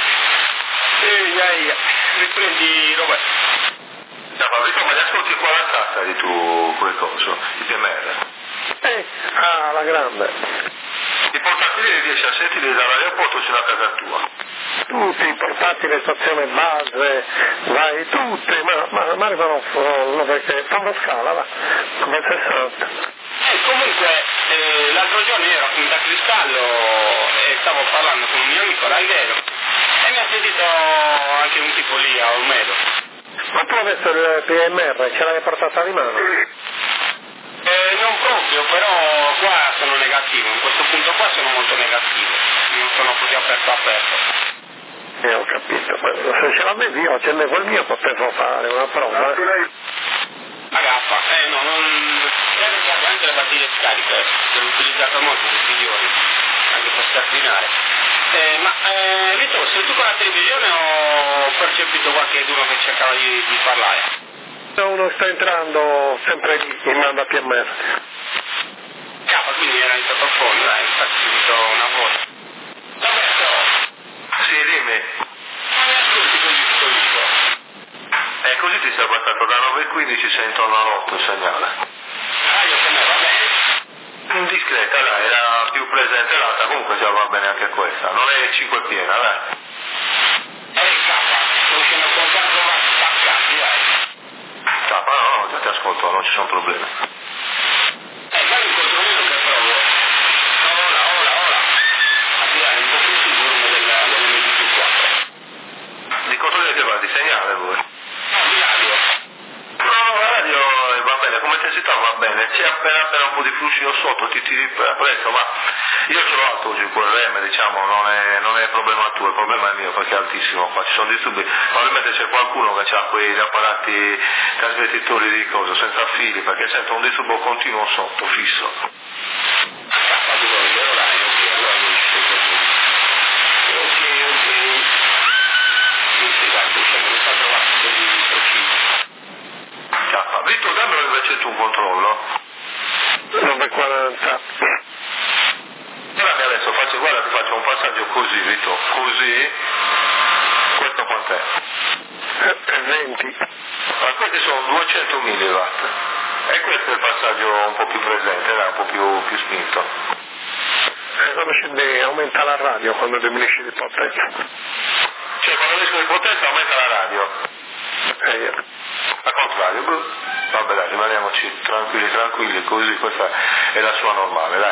Eia eia. Riprendi Roberto. No, ma Vito, ma li ascolti qua alla Sassari tu quel coso, i P M R? Eh, ah, la grande. I portatili li riesci a sentire dall'aeroporto fino a casa tua? Tutti i portatili, stazione base, vai, tutte, ma, ma, ma arrivano fuori, perché fanno scala, va, come sessanta. Eh, comunque, eh, l'altro giorno io ero a Punta Cristallo e stavo parlando con un mio amico Raidero e mi ha sentito anche un tipo lì a Olmedo. Ma tu adesso il P M R ce l'hai portata di mano? Eh, non proprio, però qua sono negativo, in questo punto qua sono molto negativo, non sono così aperto aperto. Eh, ho capito, ma se ce l'avevi io, accendevo il mio, potevo fare una prova. A gaffa, eh no, non... credo che abbia anche le batterie scariche, che l'ho utilizzato molto in questi giorni, anche per scardinare. Eh, ma eh, Vito, sei tu con la televisione o ho percepito qualcuno che cercava di, di parlare? Uno sta entrando sempre lì, in manda P M R. Capa, quindi era in sottofondo, dai, infatti ho sentito una voce. Roberto! Sì, dimmi. Ma mi ascolti così così? Eh, così ti sei abbassato da nove e quindici, sei intorno all'otto il segnale. Radio con me va bene? Indiscreta, dai, era più presente l'altra, comunque già va bene anche questa. Non è cinque piena, dai. Ehi, capa, sto uscendo con tanto ma spaccati, dai. Capa, no, no, già ti ascolto, non ci sono problemi. Eh, guarda in questo momento che provo. Ora, ora, ora. A tirare un po' più sul volume della, dell'M D più quattro. Di cosa che va? Di segnale voi? No, di radio. No, no, la radio eh, va bene, come intensità va bene, c'è appena appena un po' di flusso sotto, ti tiri presto, ma io ce l'ho alto oggi il Q R M, diciamo, non è, non è problema tuo, il problema è mio perché è altissimo qua, ci sono disturbi, probabilmente c'è qualcuno che ha quegli apparati trasmettitori di cosa, senza fili, perché sento un disturbo continuo sotto, fisso. Capa, tu vuoi zero dai, ok, allora non ci sei così. Ok, ok. Non si guarda, uscendo mi sta trovando così preciso. K, Vito, dammelo invece tu un controllo. nove quaranta. così, Vito, così, questo quant'è? È venti. Ma questi sono duecento milliwatt. E questo è il passaggio un po' più presente, dai, un po' più, più spinto. Eh, quando scende aumenta la radio, quando diminuisce di potenza. Cioè quando esco di potenza aumenta la radio. Eh, yeah. Al contrario, boh. Vabbè dai, rimaniamoci tranquilli, tranquilli, così questa è la sua normale, dai.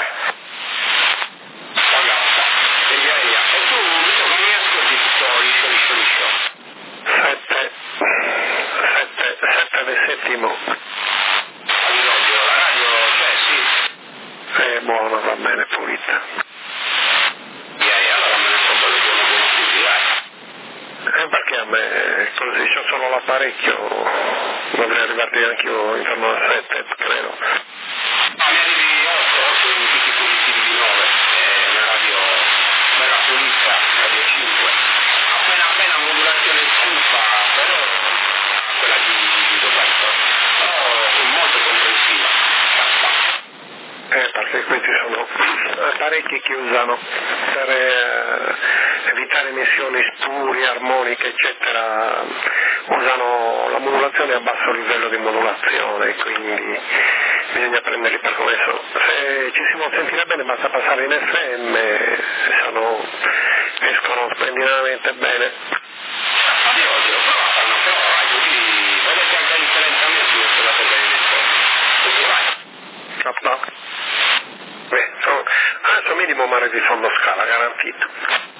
E via via. E tu, Vito, come mi ascolti tutto liscio, liscio, liscio? Sette, sette, sette del settimo. All'odio, la radio, cioè sì. È buona, va bene, pulita. Via via, allora me ne sto bello buono buono tutti, dai. Eh, perché a me così c'ho solo l'apparecchio, dovrei arrivarti anche io intorno a sette, credo. No, mi arrivi otto, otto in tutti i positivi di nove, è una radio bella pulita, radio cinque. Appena appena modulazione stufa, però quella di, di Roberto, però è molto comprensiva, caspa. Eh, perché questi sono apparecchi che usano per eh, evitare emissioni spurie, armoniche, eccetera, usano la modulazione a basso livello di modulazione, quindi bisogna prenderli per come sono. Se ci si vuole sentire bene basta passare in F M, sono, escono splendidamente bene. Ma di oggi l'ho provata, no, però vai così, vedete anche a differenza mia si è stato bene nel corpo. Così vai. Capito? Beh, sono, adesso minimo mare di fondo scala, garantito.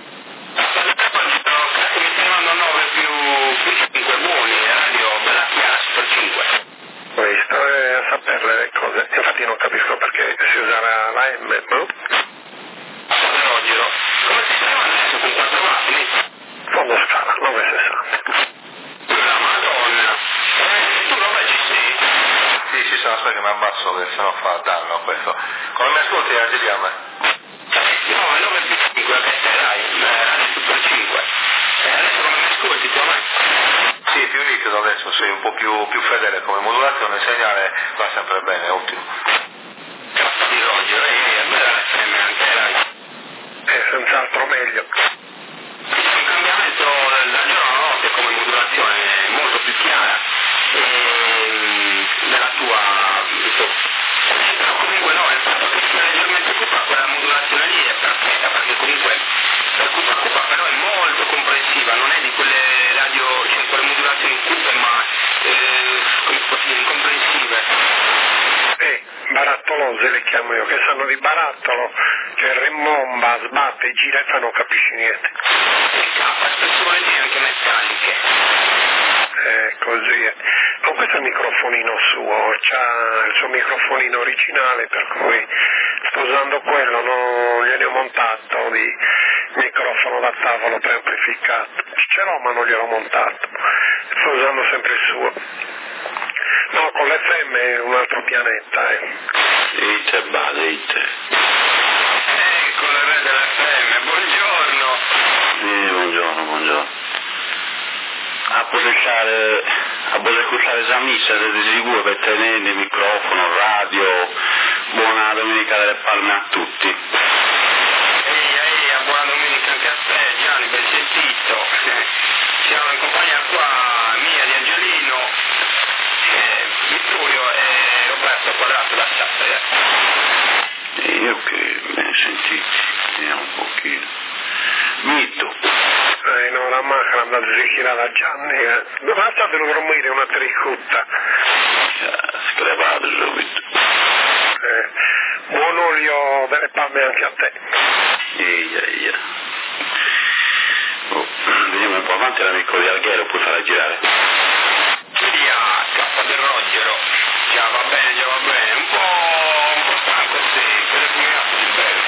Cazzo, mi sembrano nove più cinque buoni, radio bella chiara, super cinque. Questo è a saperle le cose, infatti non capisco perché si userà la M, no? Però giro, come si chiama adesso con quattro watt? Fondo scala, nove sessanta. La Madonna, eh, tu lo vedi sì? Sì, sì, sono aspetta che mi abbasso che sennò fa danno questo. Come mi ascolti Angeli a me? No, è nove più cinque, questa è dai, radio super cinque. E adesso come mi ascolti tu a me? Sì, più nitido adesso, sei un po' più, più fedele come modulazione, il segnale va sempre bene, ottimo. Cazzo di Roger, eh, è bella l'F M anche, dai. È senz'altro meglio. C'è un cambiamento da giorno a notte come modulazione molto più chiara e della tua però comunque no, il fatto che sia leggermente cupa quella modulazione lì è perfetta perché comunque la cupa cupa però è molto comprensiva, non è di quelle radio, cioè quelle modulazioni cupe ma eh, come si può dire, incomprensive. Eh, barattolose le chiamo io, che sanno di barattolo, cioè rimbomba, sbatte, gira e fa non capisci niente. E cappa spesso volentieri anche metalliche. Eh, così è. Con questo è il microfonino suo, c'ha il suo microfonino originale, per cui sto usando quello, non gliene ho montato di microfono da tavolo preamplificato. Ce l'ho ma non gliel'ho montato, sto usando sempre il suo. No, con l'F M è un altro pianeta, eh. Dite, ba, dite. Ecco il re dell'F M, buongiorno. Sì, buongiorno, buongiorno. A posare, a posare esa missa di sicuro per tenere il microfono, radio, buona domenica delle palme a tutti. Ehi, ehi, buona domenica anche a te, Gianni, ben sentito. Siamo in compagnia qua mia di Angelino, eh, Vittorio e Roberto Quadrato da Sapere. E io che ben sentiti, vediamo un pochino. Mito. Eh, no, la macchina andata a zicchirare a Gianni, eh. Ma sta dovrò morire una tricutta. Screpato subito. Eh, buon olio delle palme anche a te. Eia, eia. Oh, vediamo un po' avanti l'amico di Alghero, puoi farla girare. Via, scappa del Rogero. Già va bene, già va bene. Un po', un po' stanco, sì, per come mi il bello.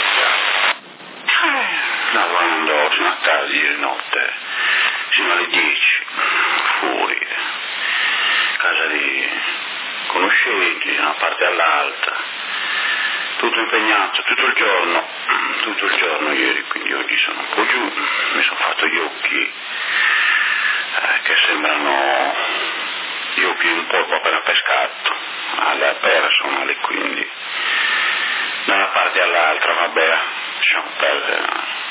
Già. Lavorando fino a tardi ieri notte, fino alle dieci, fuori, casa di conoscenti, da una parte all'altra, tutto impegnato, tutto il giorno, tutto il giorno ieri, quindi oggi sono un po' giù, mi sono fatto gli occhi eh, che sembrano gli occhi di un polpo appena pescato, alla personale, quindi da una parte all'altra, vabbè, lasciamo perdere,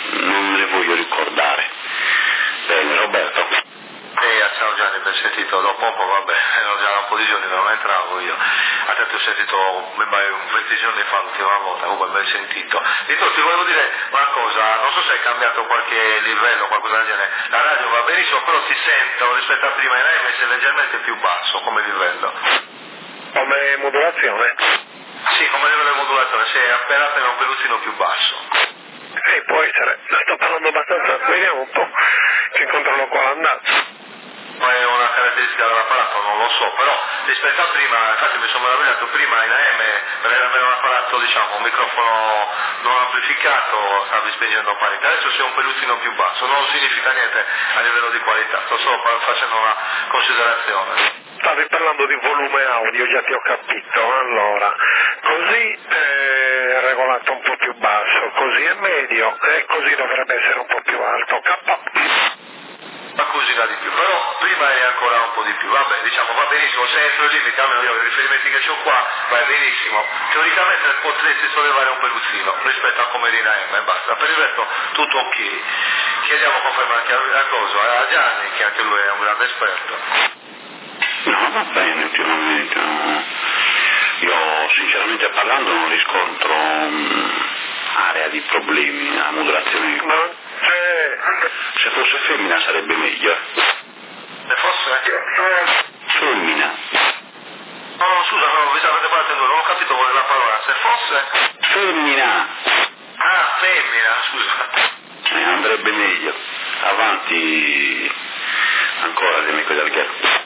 non me le voglio ricordare. Bene, Roberto. Ehi, ciao Gianni, ben sentito. Dopo un po', vabbè, ero già un po' di giorni che non entravo io. A te ti ho sentito venti giorni fa l'ultima volta, comunque ben sentito. Dito, ti volevo dire una cosa, non so se hai cambiato qualche livello, qualcosa del genere. La radio va benissimo, però ti sento rispetto a prima in A M sei leggermente più basso come livello. Come modulazione? Sì, come livello di modulazione, sei appena appena un peluzzino più basso. Eh, può essere, la sto parlando abbastanza, vediamo un po', che controllo qua l'andazzo. Ma è una caratteristica dell'apparato, non lo so, però rispetto a prima, infatti mi sono meravigliato, prima in A M per avere un apparato, diciamo, un microfono non amplificato stavi spingendo parecchio, adesso sei un peluzzino più basso, non significa niente a livello di qualità, sto solo facendo una considerazione. Stavi parlando di volume audio, già ti ho capito, allora, così è regolato un po' più basso, così è medio e così dovrebbe essere un po' più alto, K. Qualcosina di più, però prima è ancora un po' di più, vabbè, diciamo va benissimo, se entro il limite, almeno io i riferimenti che ho qua, va benissimo, teoricamente potresti sollevare un peluzzino rispetto a come era in A M e basta, per il resto tutto ok. Chiediamo conferma anche a cosa, a Gianni, che anche lui è un grande esperto. No, va bene, ultimamente no. Io sinceramente parlando non riscontro um, area di problemi nella modulazione. Non c'è. Se fosse femmina sarebbe meglio. Se fosse? Femmina. No, no, scusa, no, vi avete parlato in due, non ho capito qual è la parola, se fosse? Femmina. Ah, femmina, scusa. Eh, andrebbe meglio. Avanti ancora delle cose al ghetto.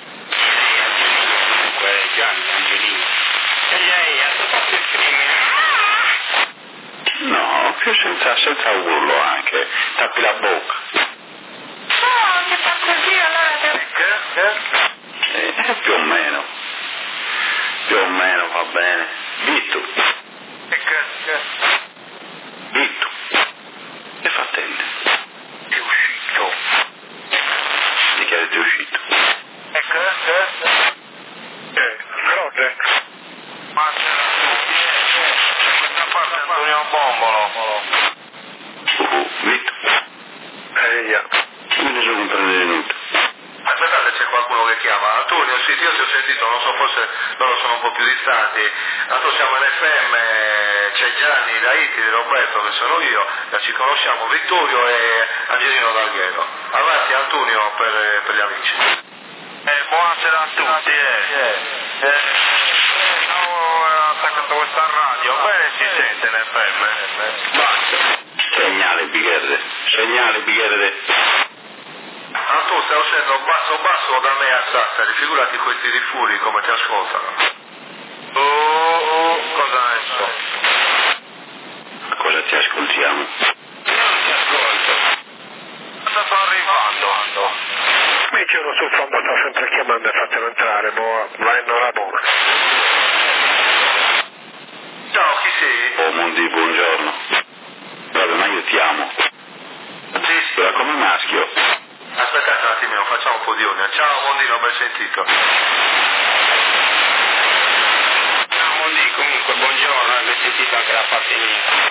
Gianni, Angelino. E lei ha fatto il crimine? No, più senza, senza urlo anche. Tappi la bocca. No, che fa così allora? Che? Eh, eh, più o meno. Più o meno va bene. Vittu. Che? Che? Vittu. Che fa tende? È uscito. Di che è uscito? E che? Che? Croce. Ma questa parte Antonio Bombolo. Uh, Vittu. Eh, già. Me ne sono prevenuto. Aspettate, c'è qualcuno che chiama. Antonio, sì, io ti ho sentito, non so, forse loro sono un po' più distanti. Tanto siamo in F M, c'è Gianni, Daiti, Roberto, che sono io, già ci conosciamo, Vittorio e Angelino D'Alghero. Avanti Antonio per, per gli amici. Eh, buonasera a tutti, eh. eh ho attaccato questa radio, bene si sente in F M. Basta. Segnale Bigherre. Segnale Bigherre. Ah, tu stai uscendo basso basso da me a Sassari, figurati questi rifuri come ti ascoltano. Oh, oh, cosa ne so? A cosa ti ascoltiamo? Non ti ascolto. Cosa sto arrivando? Mi c'ero sul fondo, sta sempre chiamando e fatelo entrare, boh, va in ora buona. Ciao, chi sei? Oh Mondi, buongiorno. Vabbè, ma io ti amo. Sì, sì. Però come maschio. Aspettate un attimino, facciamo un po' di ordine. Ciao Mondino, ben sentito. Ciao Mondi, comunque buongiorno, avete sentito anche la parte mia.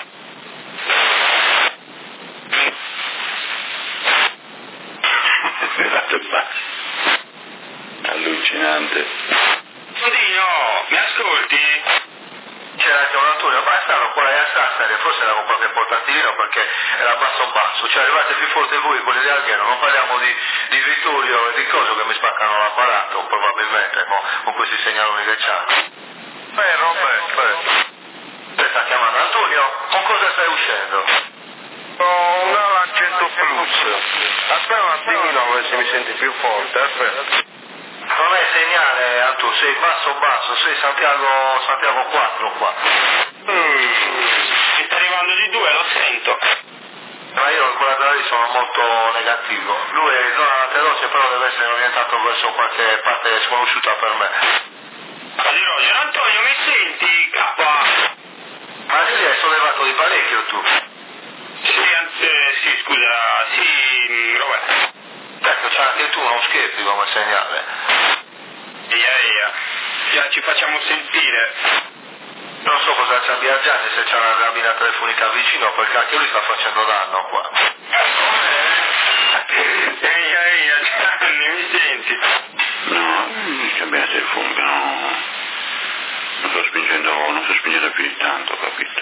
Guardate basta. Allucinante. Mondino, mi ascolti? C'era anche un Antonio, ma stanno qua a Sassari, forse era con qualche portatino perché era basso basso, cioè arrivate più forte voi quelli di Alghero, non parliamo di, di Vittorio e di Coso che mi spaccano l'apparato probabilmente, mo, con questi segnaloni che c'hanno. Beh Roberto, beh. Te sta chiamando Antonio, con cosa stai uscendo? Con una Lancento Plus. Aspetta un attimino a vedere se mi senti più forte, aspetta. Non è segnale, Antu, sei basso basso, sei Santiago, Santiago quattro qua. Mm. Mi sta arrivando di due, lo sento. Ma io in quella lì sono molto negativo. Lui è zona laterosa, però deve essere orientato verso qualche parte sconosciuta per me. Ma di Roger, Antonio, mi senti, K? Ma lì hai sollevato di parecchio tu. Sì, anzi, sì, scusa, sì, Roberto. Ecco, c'è anche tu uno scherzi come segnale. Eia, eia. Già, ci facciamo sentire. Non so cosa ci abbia Gianni, se c'è una cabina telefonica vicino, perché anche lui sta facendo danno qua. Ehi, ehi, Gianni, mi senti? No, cabina telefonica, no. Non sto spingendo, non sto spingendo più di tanto, capito?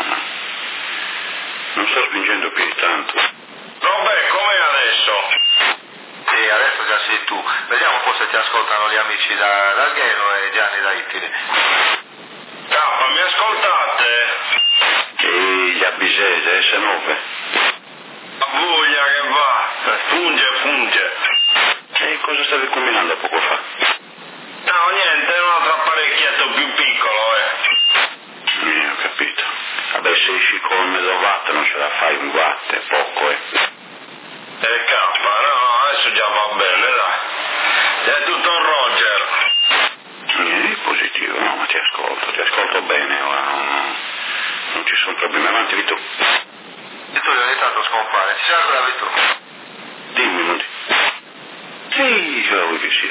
Non sto spingendo più di tanto. Vabbè, com'è adesso? Sì, adesso già sei tu. Vediamo un po' se ti ascoltano gli amici da, da Alghero e Gianni da Ittiri. Cappa, mi ascoltate? E gli Abisese, S nove. La voglia che va, funge, funge. E cosa stavi combinando poco fa? No, niente, un altro apparecchietto più piccolo, eh. Eh, ho capito. Vabbè, se esci con mezzo watt non ce la fai, un watt è poco, eh. E cappa, no, adesso già va bene, dai. È tutto un Roger. Eh, positivo, no, ma ti ascolto, ti ascolto bene, ora non, non ci sono problemi. Avanti, Vito. Vittorio ogni tanto scompare, ci sei ancora Vittorio? Dimmi, non ti... Sì, ce la vuoi che sia.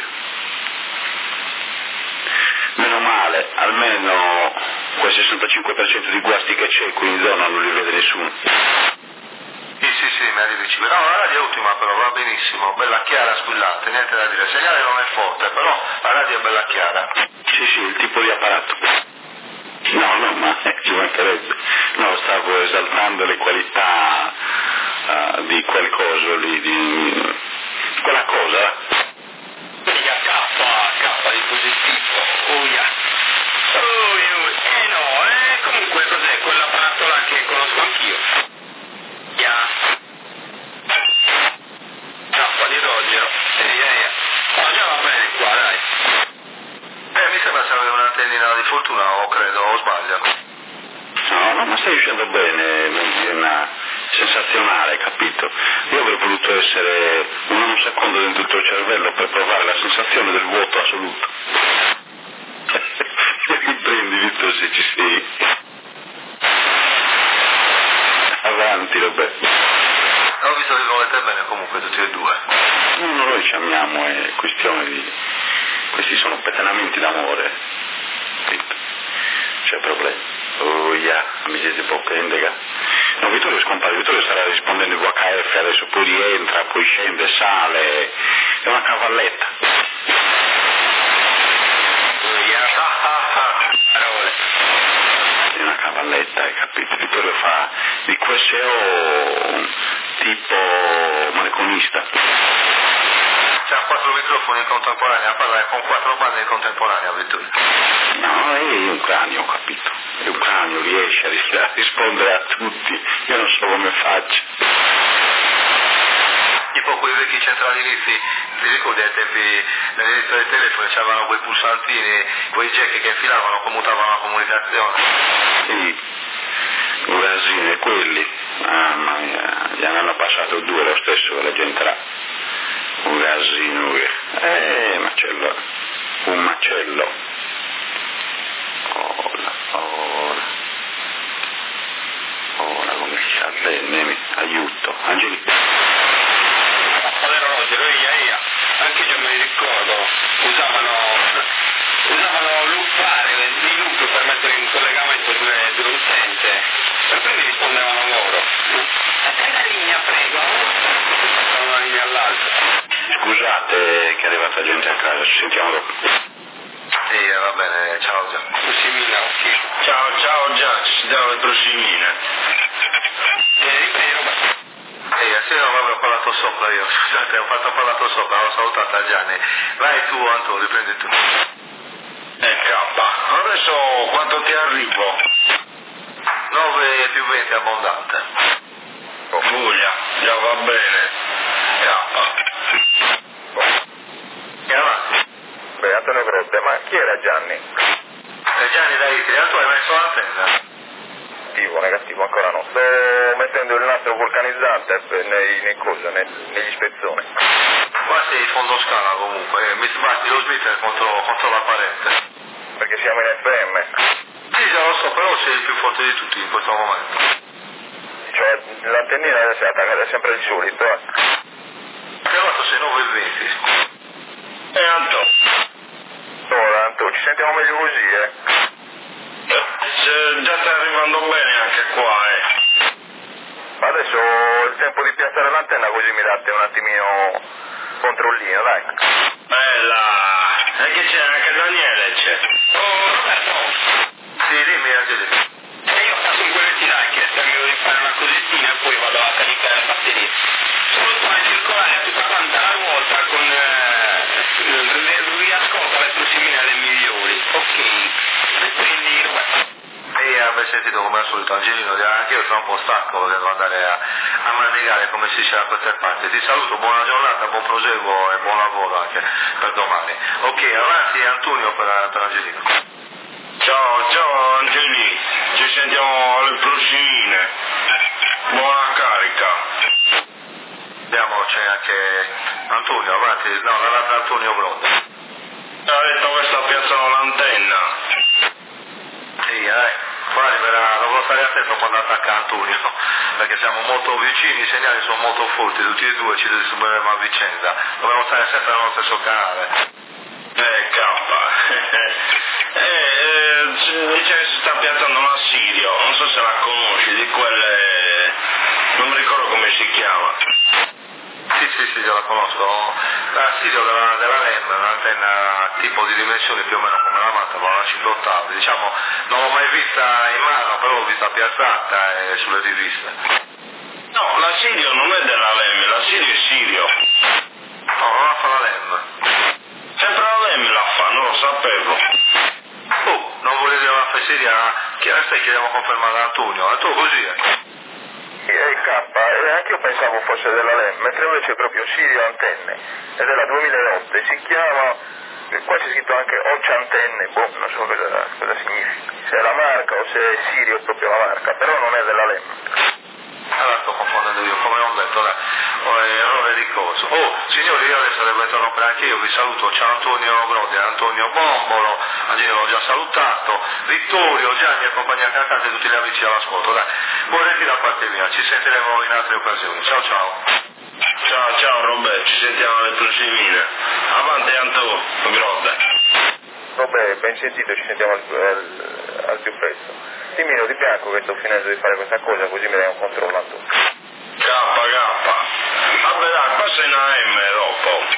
Meno male, almeno quel sessantacinque per cento di guasti che c'è qui in zona non li vede nessuno. Sì, sì, sì, mi arrivi vicino. No, la radio è ottima però, va benissimo, bella chiara, squillante, niente da dire. Il segnale non è forte, però la radio è bella chiara. Sì, sì, il tipo di apparato. No, no, ma eh, ci mancherebbe. No, stavo esaltando le qualità uh, di quel coso lì, di... quella cosa. Mica K, K di positivo. Oh, yeah. Oh, io... Eh no, eh, comunque cos'è quell'apparato là che conosco anch'io? Yeah. K di Rogero. Ehi, ehi. Ma già va bene qua, dai. Eh, mi sembra se avere un'antennina di fortuna, o credo, o sbaglio. No, no, ma stai uscendo bene, è una sensazionale, capito? Io avrei voluto essere un nanosecondo dentro il tuo cervello per provare la sensazione del vuoto assoluto. Riprendi, Vitto, se ci sei. Avanti, Roberto. Ho visto che volete bene comunque tutti e due. No, no, noi ci amiamo, è questione di... Questi sono pettinamenti d'amore. Vitto, c'è problema. Oh, yeah, mi siete bocca indega. No, Vittorio scompare, Vittorio starà rispondendo in V H F, adesso poi rientra, poi scende, sale, è una cavalletta. Oh, yeah. Parole. È una cavalletta, hai capito? Vittorio fa di Q S O tipo maleconista. C'ha quattro microfoni in contemporanea, a parlare con quattro bande in contemporanea, Vittorio. No, è un cranio, ho capito. È un cranio, riesce a, ris- a rispondere a tutti. Io non so come faccio. Tipo quei vecchi centralinizi, ti ricordi ai tempi nell'inizio dei telefoni c'avevano quei pulsantini, quei jack che infilavano, commutavano la comunicazione. Sì, un casino, quelli. Mamma mia, gli hanno passato due lo stesso, la gente là. Un casino, eh, macello, un macello. Ora, ora, ora come si sa bene, aiuto, Angelica. Povero Roger, eia, eia. Anche io me li ricordo, usavano, usavano loopare, i loop per mettere in collegamento due, due utenze, per cui mi rispondevano loro. Aspetta la linea, prego. Da una linea all'altra. Scusate che è arrivata gente a casa, ci sentiamo dopo. Sì, va bene, ciao Gian. Prosimina, ok. Ciao, ciao Gian, ci sentiamo le prossime. E riprendi Roberto. Ehi, sì, non avevo parlato sopra io, scusate, ho fatto parlato sopra, ho salutato a Gianni. Vai tu, Antonio, riprendi tu. Eh, K, adesso quanto ti arrivo? nove più venti abbondante. Oh, voglia, già va bene. K. E avanti. Beh, Antonio Grotte, ma chi era Gianni? E Gianni dai, tu hai messo l'antenna? Negativo, negativo, ancora no. Sto mettendo il nastro vulcanizzante nei, nei coso, nei, negli spezzoni. Qua sei fondo scala comunque, eh, mi sbatti lo splitter contro, contro la parete. Perché siamo in F M. Sì, già lo so, però sei il più forte di tutti in questo momento. Cioè, l'antennina si attacca è sempre il solito, eh. Che fatto sei nove e venti. E Anto? Ora, Anto, ci sentiamo meglio così, eh. Cioè, già sta arrivando bene anche qua, eh. Ma adesso ho il tempo di piazzare l'antenna, così mi date un attimino controllino, dai. Bella! E che c'è? Anche Daniele c'è. Oh, Roberto, Sì, dimmi Angelino. e io ho fatto un quelletti là che servivo di fare una cosettina e poi vado a caricare le batterie. Solo fare circolare tutta quanta la ruota con eh, le riascolta le prosimine alle migliori. Ok, e quindi Roberto. E aver sentito come al solito Angelino, anche io sono un po' stanco perché devo andare a, a manegare come si dice da queste parti. Ti saluto, buona giornata, buon proseguo e buon lavoro anche per domani. Ok, avanti Antonio per, per Angelino. Ciao, ciao Angeli, ci sentiamo alle prossimine. Buona carica. Vediamo, c'è anche Antonio, avanti, no, dall'altro Antonio Bronte. Ha detto che sta piazzando l'antenna. Sì, dai, qua arriverà, dovrò stare attento quando attacca Antonio, perché siamo molto vicini, i segnali sono molto forti, tutti e due ci distribuiremo a vicenda, dobbiamo stare sempre nello stesso canale. Eh, K. eh, eh, dice che si sta piazzando una Sirio, non so se la conosci, di quelle... non mi ricordo come si chiama. Sì, sì, sì, io la conosco. La Sirio della, della L E M, un'antenna tipo di dimensioni più o meno come la Manta, con una cinque ottavi. Diciamo, non l'ho mai vista in mano, però l'ho vista piazzata e sulle riviste. No, la Sirio non è della L E M, la Sirio è Sirio. No, non la fa la L E M. Sempre la L E M la fa, non lo sapevo. Oh, non volevo dire una fesseria, chi la stai chiediamo confermata ad Antonio, è tu così, eh? E K, e anche io pensavo fosse della L E M, mentre invece è proprio Sirio Antenne, è della duemilaotto, e si chiama, qua c'è scritto anche Occia Antenne, boh, non so cosa, cosa significa, se è la marca o se è Sirio proprio la marca, però non è della L E M. Allora sto confondendo io, come ho detto, dai, oh, errore di coso. Oh, signori, io adesso devo interrompere anche io, vi saluto, ciao Antonio Grodi, Antonio Bombolo, Angelo l'ho già salutato, Vittorio, Gianni e compagnia cantante e tutti gli amici all'ascolto, dai, buon retiro da parte mia, ci sentiremo in altre occasioni, ciao ciao. Ciao, ciao Roberto, ci sentiamo alle prossimine. Avanti Antonio Grodi. Vabbè, ben sentito, ci sentiamo al, al, al più presto. Dimmi di bianco che sto finendo di fare questa cosa, così mi dai un controllo. K, K. Vabbè dai, passa in A M dopo.